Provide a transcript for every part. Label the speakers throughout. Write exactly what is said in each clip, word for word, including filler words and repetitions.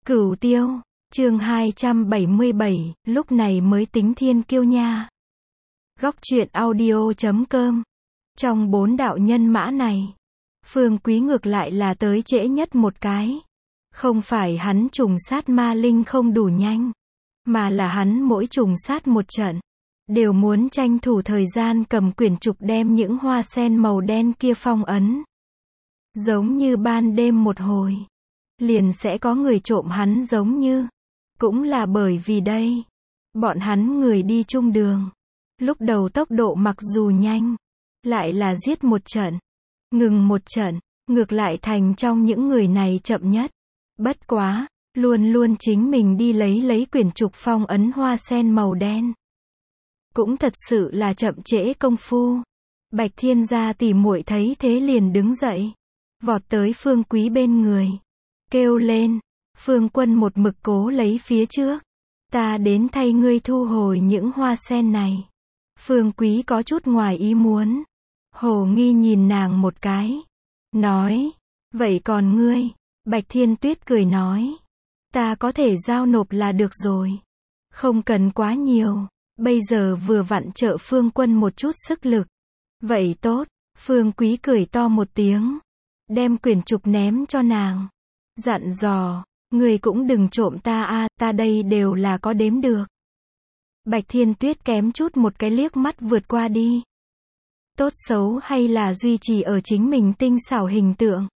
Speaker 1: Cửu Tiêu, chương hai trăm bảy mươi bảy, lúc này mới tính thiên kiêu nha. Góc truyện audio chấm com. Trong bốn đạo nhân mã này, Phương Quý ngược lại là tới trễ nhất một cái. Không phải hắn trùng sát ma linh không đủ nhanh, mà là hắn mỗi trùng sát một trận, đều muốn tranh thủ thời gian cầm quyển trục đem những hoa sen màu đen kia phong ấn. Giống như ban đêm một hồi, liền sẽ có người trộm hắn giống như. Cũng là bởi vì đây, bọn hắn người đi chung đường. Lúc đầu tốc độ mặc dù nhanh, lại là giết một trận, ngừng một trận, ngược lại thành trong những người này chậm nhất. Bất quá, luôn luôn chính mình đi lấy lấy quyển trục phong ấn hoa sen màu đen. Cũng thật sự là chậm trễ công phu. Bạch Thiên gia tỉ muội thấy thế liền đứng dậy, vọt tới Phương Quý bên người, kêu lên, Phương Quân một mực cố lấy phía trước, ta đến thay ngươi thu hồi những hoa sen này. Phương Quý có chút ngoài ý muốn, hồ nghi nhìn nàng một cái, nói, vậy còn ngươi? Bạch Thiên Tuyết cười nói, ta có thể giao nộp là được rồi, không cần quá nhiều, bây giờ vừa vặn trợ Phương Quân một chút sức lực. Vậy tốt. Phương Quý cười to một tiếng, đem quyển trục ném cho nàng, dặn dò, người cũng đừng trộm ta a, ta đây đều là có đếm được. Bạch Thiên Tuyết kém chút một cái liếc mắt vượt qua đi. Tốt xấu hay là duy trì ở chính mình tinh xảo hình tượng.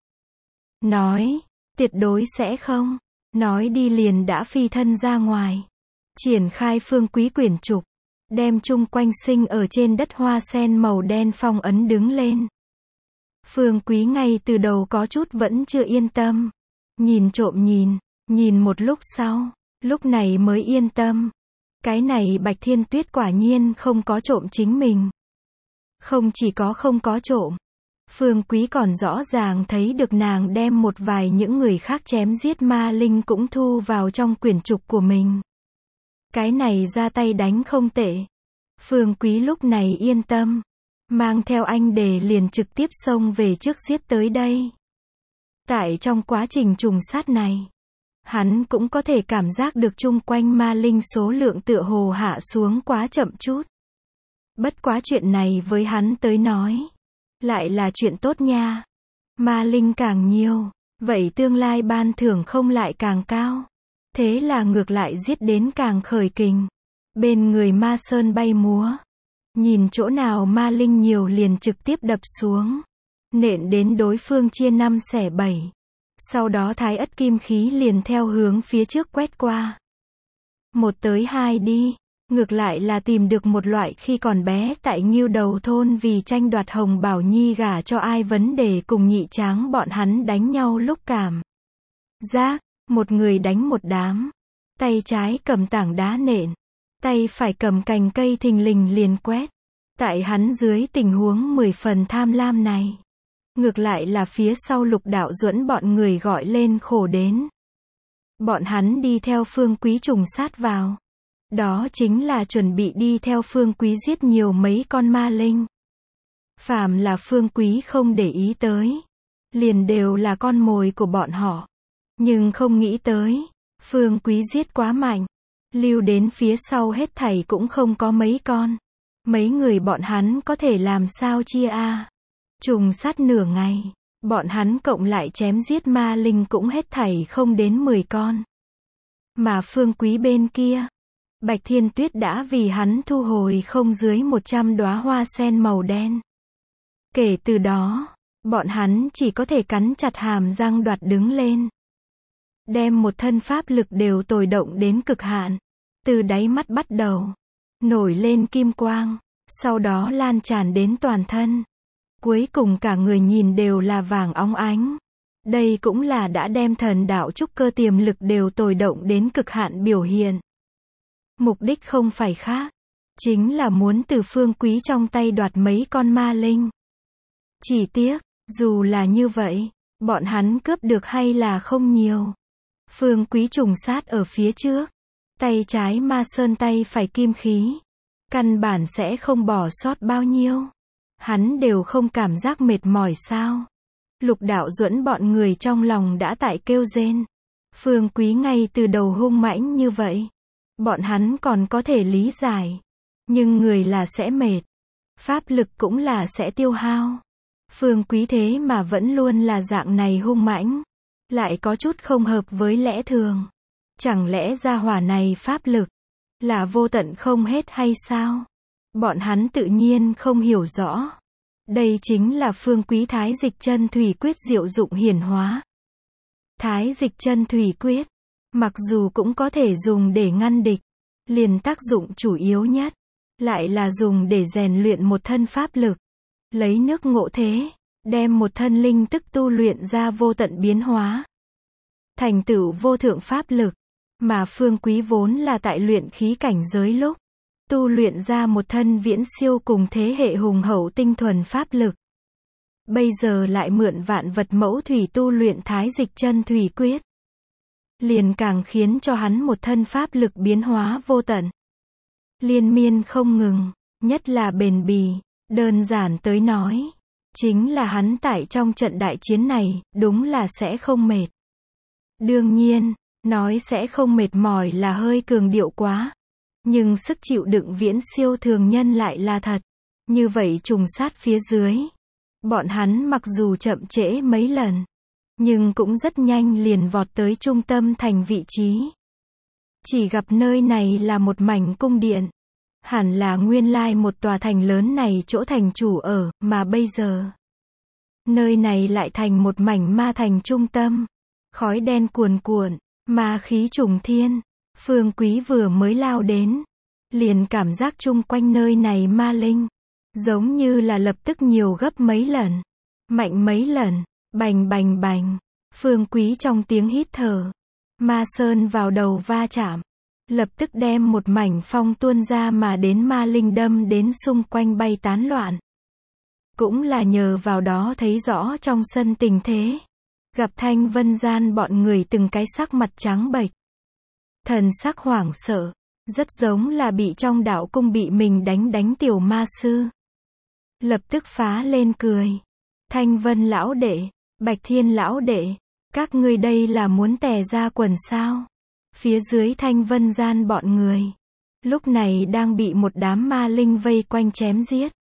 Speaker 1: Nói, tuyệt đối sẽ không. Nói đi liền đã phi thân ra ngoài. Triển khai Phương Quý quyển trục, đem chung quanh sinh ở trên đất hoa sen màu đen phong ấn đứng lên. Phương Quý ngay từ đầu có chút vẫn chưa yên tâm. Nhìn trộm nhìn, nhìn một lúc sau, lúc này mới yên tâm. Cái này Bạch Thiên Tuyết quả nhiên không có trộm chính mình. Không chỉ có không có trộm, Phương Quý còn rõ ràng thấy được nàng đem một vài những người khác chém giết ma linh cũng thu vào trong quyển trục của mình. Cái này ra tay đánh không tệ. Phương Quý lúc này yên tâm, mang theo anh đề liền trực tiếp xông về trước giết tới đây. Tại trong quá trình trùng sát này, hắn cũng có thể cảm giác được chung quanh ma linh số lượng tựa hồ hạ xuống quá chậm chút. Bất quá chuyện này với hắn tới nói, lại là chuyện tốt nha. Ma linh càng nhiều, vậy tương lai ban thưởng không lại càng cao. Thế là ngược lại giết đến càng khởi kình. Bên người ma sơn bay múa, nhìn chỗ nào ma linh nhiều liền trực tiếp đập xuống, nện đến đối phương chia năm xẻ bảy. Sau đó thái ất kim khí liền theo hướng phía trước quét qua. Một tới hai đi, ngược lại là tìm được một loại khi còn bé tại Ngưu Đầu thôn vì tranh đoạt Hồng Bảo Nhi gả cho ai vấn đề cùng nhị tráng bọn hắn đánh nhau lúc cảm giác, một người đánh một đám, tay trái cầm tảng đá nện, tay phải cầm cành cây thình lình liền quét. Tại hắn dưới tình huống mười phần tham lam này, ngược lại là phía sau Lục Đạo Duẫn bọn người gọi lên khổ đến. Bọn hắn đi theo Phương Quý trùng sát vào. Đó chính là chuẩn bị đi theo Phương Quý giết nhiều mấy con ma linh. Phàm là Phương Quý không để ý tới, liền đều là con mồi của bọn họ. Nhưng không nghĩ tới, Phương Quý giết quá mạnh, lưu đến phía sau hết thảy cũng không có mấy con. Mấy người bọn hắn có thể làm sao chia a? Trùng sát nửa ngày, bọn hắn cộng lại chém giết ma linh cũng hết thảy không đến mười con. Mà Phương Quý bên kia, Bạch Thiên Tuyết đã vì hắn thu hồi không dưới một trăm đóa hoa sen màu đen. Kể từ đó, bọn hắn chỉ có thể cắn chặt hàm răng đoạt đứng lên. Đem một thân pháp lực đều tồi động đến cực hạn. Từ đáy mắt bắt đầu, nổi lên kim quang, sau đó lan tràn đến toàn thân. Cuối cùng cả người nhìn đều là vàng óng ánh. Đây cũng là đã đem thần đạo trúc cơ tiềm lực đều tồi động đến cực hạn biểu hiện. Mục đích không phải khác, chính là muốn từ Phương Quý trong tay đoạt mấy con ma linh. Chỉ tiếc, dù là như vậy, bọn hắn cướp được hay là không nhiều. Phương Quý trùng sát ở phía trước, tay trái ma sơn tay phải kim khí, căn bản sẽ không bỏ sót bao nhiêu. Hắn đều không cảm giác mệt mỏi sao? Lục Đạo Duẫn bọn người trong lòng đã tại kêu rên. Phương Quý ngay từ đầu hung mãnh như vậy. Bọn hắn còn có thể lý giải. Nhưng người là sẽ mệt. Pháp lực cũng là sẽ tiêu hao. Phương Quý thế mà vẫn luôn là dạng này hung mãnh. Lại có chút không hợp với lẽ thường. Chẳng lẽ gia hỏa này pháp lực là vô tận không hết hay sao? Bọn hắn tự nhiên không hiểu rõ. Đây chính là Phương Quý Thái Dịch Chân Thủy Quyết diệu dụng hiển hóa. Thái Dịch Chân Thủy Quyết, mặc dù cũng có thể dùng để ngăn địch, liền tác dụng chủ yếu nhất, lại là dùng để rèn luyện một thân pháp lực. Lấy nước ngộ thế, đem một thân linh tức tu luyện ra vô tận biến hóa. Thành tựu vô thượng pháp lực, mà Phương Quý vốn là tại luyện khí cảnh giới lúc, tu luyện ra một thân viễn siêu cùng thế hệ hùng hậu tinh thuần pháp lực. Bây giờ lại mượn vạn vật mẫu thủy tu luyện Thái Dịch Chân Thủy Quyết. Liền càng khiến cho hắn một thân pháp lực biến hóa vô tận. Liên miên không ngừng, nhất là bền bỉ, đơn giản tới nói. Chính là hắn tại trong trận đại chiến này, đúng là sẽ không mệt. Đương nhiên, nói sẽ không mệt mỏi là hơi cường điệu quá. Nhưng sức chịu đựng viễn siêu thường nhân lại là thật. Như vậy trùng sát phía dưới. Bọn hắn mặc dù chậm trễ mấy lần, nhưng cũng rất nhanh liền vọt tới trung tâm thành vị trí. Chỉ gặp nơi này là một mảnh cung điện. Hẳn là nguyên lai một tòa thành lớn này chỗ thành chủ ở, mà bây giờ nơi này lại thành một mảnh ma thành trung tâm. Khói đen cuồn cuộn, ma khí trùng thiên. Phương Quý vừa mới lao đến, liền cảm giác chung quanh nơi này ma linh, giống như là lập tức nhiều gấp mấy lần, mạnh mấy lần, bành bành bành. Phương Quý trong tiếng hít thở, ma sơn vào đầu va chạm, lập tức đem một mảnh phong tuôn ra mà đến ma linh đâm đến xung quanh bay tán loạn. Cũng là nhờ vào đó thấy rõ trong sân tình thế. Gặp Thanh Vân Gian bọn người từng cái sắc mặt trắng bệch, thần sắc hoảng sợ, rất giống là bị trong đạo cung bị mình đánh đánh tiểu ma sư. Lập tức phá lên cười. Thanh Vân lão đệ, Bạch Thiên lão đệ, các ngươi đây là muốn tè ra quần sao? Phía dưới Thanh Vân Gian bọn người, lúc này đang bị một đám ma linh vây quanh chém giết.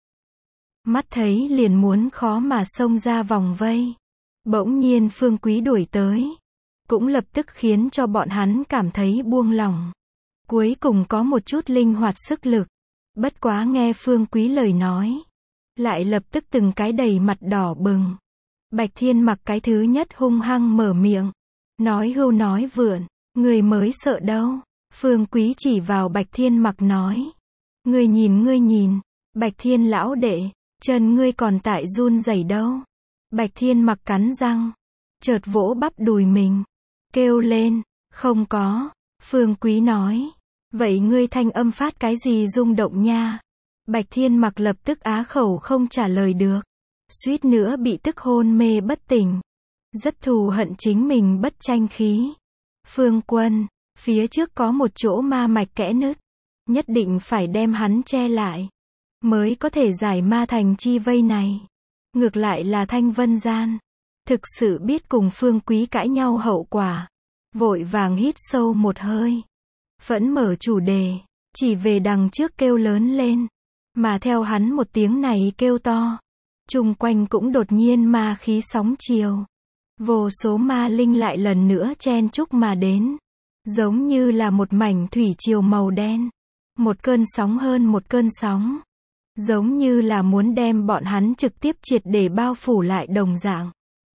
Speaker 1: Mắt thấy liền muốn khó mà xông ra vòng vây. Bỗng nhiên Phương Quý đuổi tới, cũng lập tức khiến cho bọn hắn cảm thấy buông lỏng. Cuối cùng có một chút linh hoạt sức lực. Bất quá nghe Phương Quý lời nói, lại lập tức từng cái đầy mặt đỏ bừng. Bạch Thiên Mặc cái thứ nhất hung hăng mở miệng, nói hưu nói vượn, người mới sợ đâu. Phương Quý chỉ vào Bạch Thiên Mặc nói, ngươi nhìn ngươi nhìn, Bạch Thiên lão đệ, chân ngươi còn tại run rẩy đâu. Bạch Thiên Mặc cắn răng, chợt vỗ bắp đùi mình, kêu lên, không có. Phương Quý nói, vậy ngươi thanh âm phát cái gì rung động nha? Bạch Thiên Mặc lập tức á khẩu không trả lời được, suýt nữa bị tức hôn mê bất tỉnh. Rất thù hận chính mình bất tranh khí. Phương Quân, phía trước có một chỗ ma mạch kẽ nứt, nhất định phải đem hắn che lại, mới có thể giải ma thành chi vây này. Ngược lại là Thanh Vân Gian, thực sự biết cùng Phương Quý cãi nhau hậu quả, vội vàng hít sâu một hơi, phẫn mở chủ đề, chỉ về đằng trước kêu lớn lên, mà theo hắn một tiếng này kêu to, chung quanh cũng đột nhiên ma khí sóng chiều, vô số ma linh lại lần nữa chen chúc mà đến, giống như là một mảnh thủy triều màu đen, một cơn sóng hơn một cơn sóng. Giống như là muốn đem bọn hắn trực tiếp triệt để bao phủ lại đồng dạng.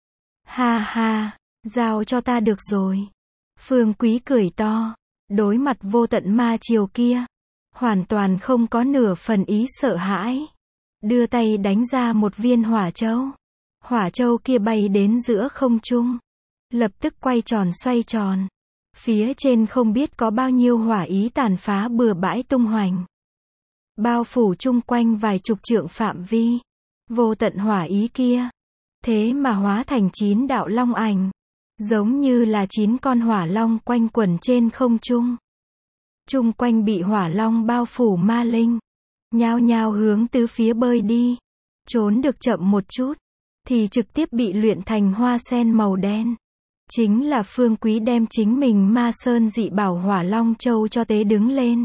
Speaker 1: Ha ha, giao cho ta được rồi. Phương Quý cười to, đối mặt vô tận ma chiều kia, hoàn toàn không có nửa phần ý sợ hãi. Đưa tay đánh ra một viên hỏa châu. Hỏa châu kia bay đến giữa không trung, lập tức quay tròn xoay tròn. Phía trên không biết có bao nhiêu hỏa ý tàn phá bừa bãi tung hoành, bao phủ chung quanh vài chục trượng phạm vi. Vô tận hỏa ý kia, thế mà hóa thành chín đạo long ảnh, giống như là chín con hỏa long quanh quẩn trên không trung. Chung quanh bị hỏa long bao phủ ma linh, nhao nhao hướng tứ phía bơi đi. Trốn được chậm một chút, thì trực tiếp bị luyện thành hoa sen màu đen. Chính là Phương Quý đem chính mình ma sơn dị bảo Hỏa Long Châu cho tế đứng lên.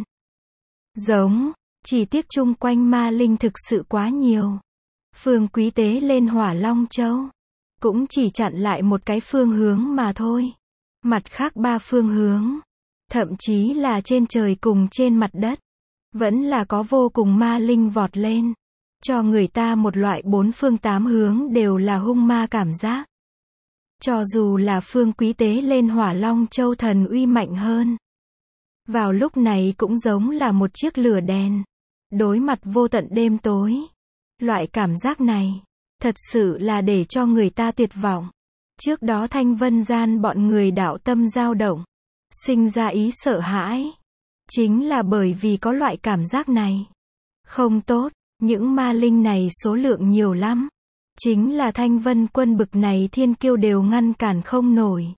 Speaker 1: Giống, chỉ tiếc chung quanh ma linh thực sự quá nhiều. Phương Quý tế lên Hỏa Long Châu, cũng chỉ chặn lại một cái phương hướng mà thôi. Mặt khác ba phương hướng, thậm chí là trên trời cùng trên mặt đất, vẫn là có vô cùng ma linh vọt lên, cho người ta một loại bốn phương tám hướng đều là hung ma cảm giác. Cho dù là Phương Quý tế lên Hỏa Long Châu thần uy mạnh hơn, vào lúc này cũng giống là một chiếc lửa đèn, đối mặt vô tận đêm tối. Loại cảm giác này, thật sự là để cho người ta tuyệt vọng. Trước đó Thanh Vân Gian bọn người đạo tâm dao động, sinh ra ý sợ hãi. Chính là bởi vì có loại cảm giác này. Không tốt, những ma linh này số lượng nhiều lắm. Chính là Thanh Vân quân bực này thiên kiêu đều ngăn cản không nổi.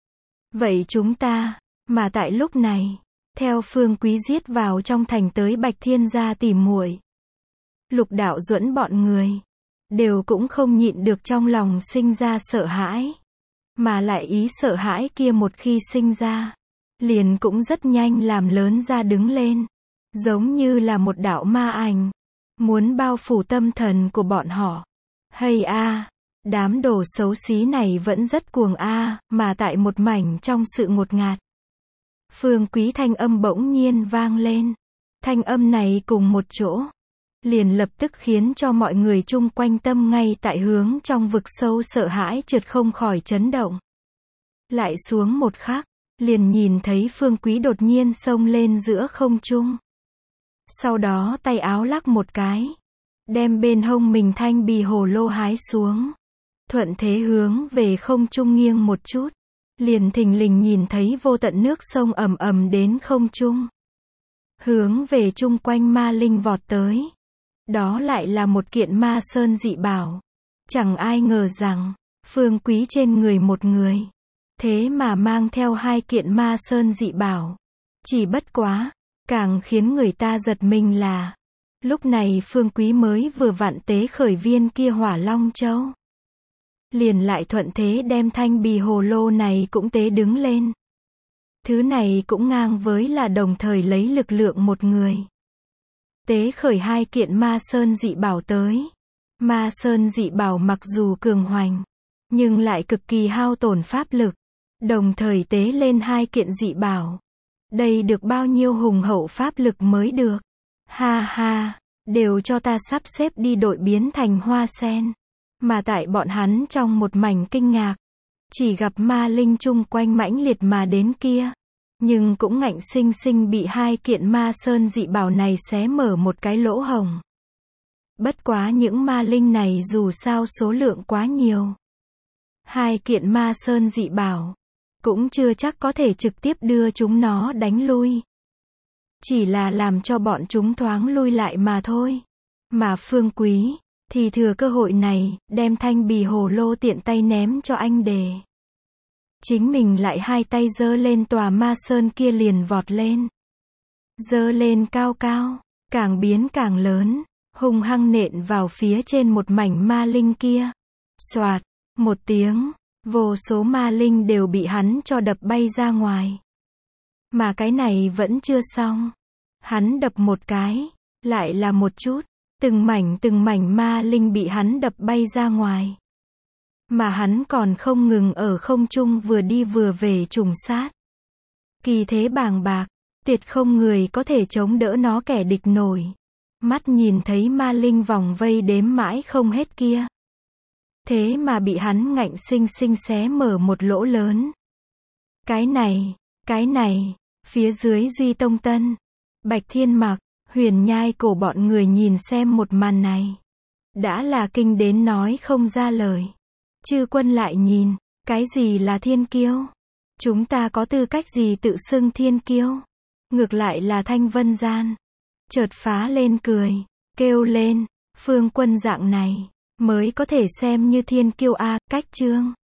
Speaker 1: Vậy chúng ta, mà tại lúc này, theo Phương Quý giết vào trong thành tới Bạch Thiên gia tìm muội. Lục Đạo Duẫn bọn người, đều cũng không nhịn được trong lòng sinh ra sợ hãi. Mà lại ý sợ hãi kia một khi sinh ra, liền cũng rất nhanh làm lớn ra đứng lên. Giống như là một đạo ma ảnh, muốn bao phủ tâm thần của bọn họ. Hay a, đám đồ xấu xí này vẫn rất cuồng a, mà tại một mảnh trong sự ngột ngạt. Phương Quý thanh âm bỗng nhiên vang lên. Thanh âm này cùng một chỗ, liền lập tức khiến cho mọi người chung quanh tâm ngay tại hướng trong vực sâu sợ hãi trượt không khỏi chấn động. Lại xuống một khắc, liền nhìn thấy Phương Quý đột nhiên xông lên giữa không trung. Sau đó tay áo lắc một cái, đem bên hông mình thanh bì hồ lô hái xuống. Thuận thế hướng về không trung nghiêng một chút, liền thình lình nhìn thấy vô tận nước sông ầm ầm đến không trung. Hướng về chung quanh ma linh vọt tới. Đó lại là một kiện ma sơn dị bảo. Chẳng ai ngờ rằng, Phương Quý trên người một người, thế mà mang theo hai kiện ma sơn dị bảo. Chỉ bất quá, càng khiến người ta giật mình là, lúc này Phương Quý mới vừa vặn tế khởi viên kia Hỏa Long Châu. Liền lại thuận thế đem thanh bì hồ lô này cũng tế đứng lên. Thứ này cũng ngang với là đồng thời lấy lực lượng một người. Tế khởi hai kiện ma sơn dị bảo tới. Ma sơn dị bảo mặc dù cường hoành, nhưng lại cực kỳ hao tổn pháp lực. Đồng thời tế lên hai kiện dị bảo. Đây được bao nhiêu hùng hậu pháp lực mới được. Ha ha, đều cho ta sắp xếp đi đội biến thành hoa sen. Mà tại bọn hắn trong một mảnh kinh ngạc, chỉ gặp ma linh chung quanh mãnh liệt mà đến kia. Nhưng cũng ngạnh sinh sinh bị hai kiện ma sơn dị bảo này xé mở một cái lỗ hổng. Bất quá những ma linh này dù sao số lượng quá nhiều. Hai kiện ma sơn dị bảo, cũng chưa chắc có thể trực tiếp đưa chúng nó đánh lui. Chỉ là làm cho bọn chúng thoáng lui lại mà thôi. Mà Phương Quý, thì thừa cơ hội này, đem thanh bì hồ lô tiện tay ném cho anh đề. Chính mình lại hai tay giơ lên tòa ma sơn kia liền vọt lên. Giơ lên cao cao, càng biến càng lớn, hung hăng nện vào phía trên một mảnh ma linh kia. Xoạt, một tiếng, vô số ma linh đều bị hắn cho đập bay ra ngoài. Mà cái này vẫn chưa xong. Hắn đập một cái, lại là một chút, từng mảnh từng mảnh ma linh bị hắn đập bay ra ngoài. Mà hắn còn không ngừng ở không trung vừa đi vừa về trùng sát. Kỳ thế bàng bạc, tuyệt không người có thể chống đỡ nó kẻ địch nổi. Mắt nhìn thấy ma linh vòng vây đếm mãi không hết kia. Thế mà bị hắn ngạnh sinh sinh xé mở một lỗ lớn. Cái này, cái này, phía dưới Duy Tông Tân, Bạch Thiên Mặc, Huyền Nhai Cổ bọn người nhìn xem một màn này. Đã là kinh đến nói không ra lời. Chư quân lại nhìn, cái gì là thiên kiêu? Chúng ta có tư cách gì tự xưng thiên kiêu? Ngược lại là Thanh Vân Gian. Chợt phá lên cười, kêu lên, Phương Quân dạng này, mới có thể xem như thiên kiêu a, cách chương.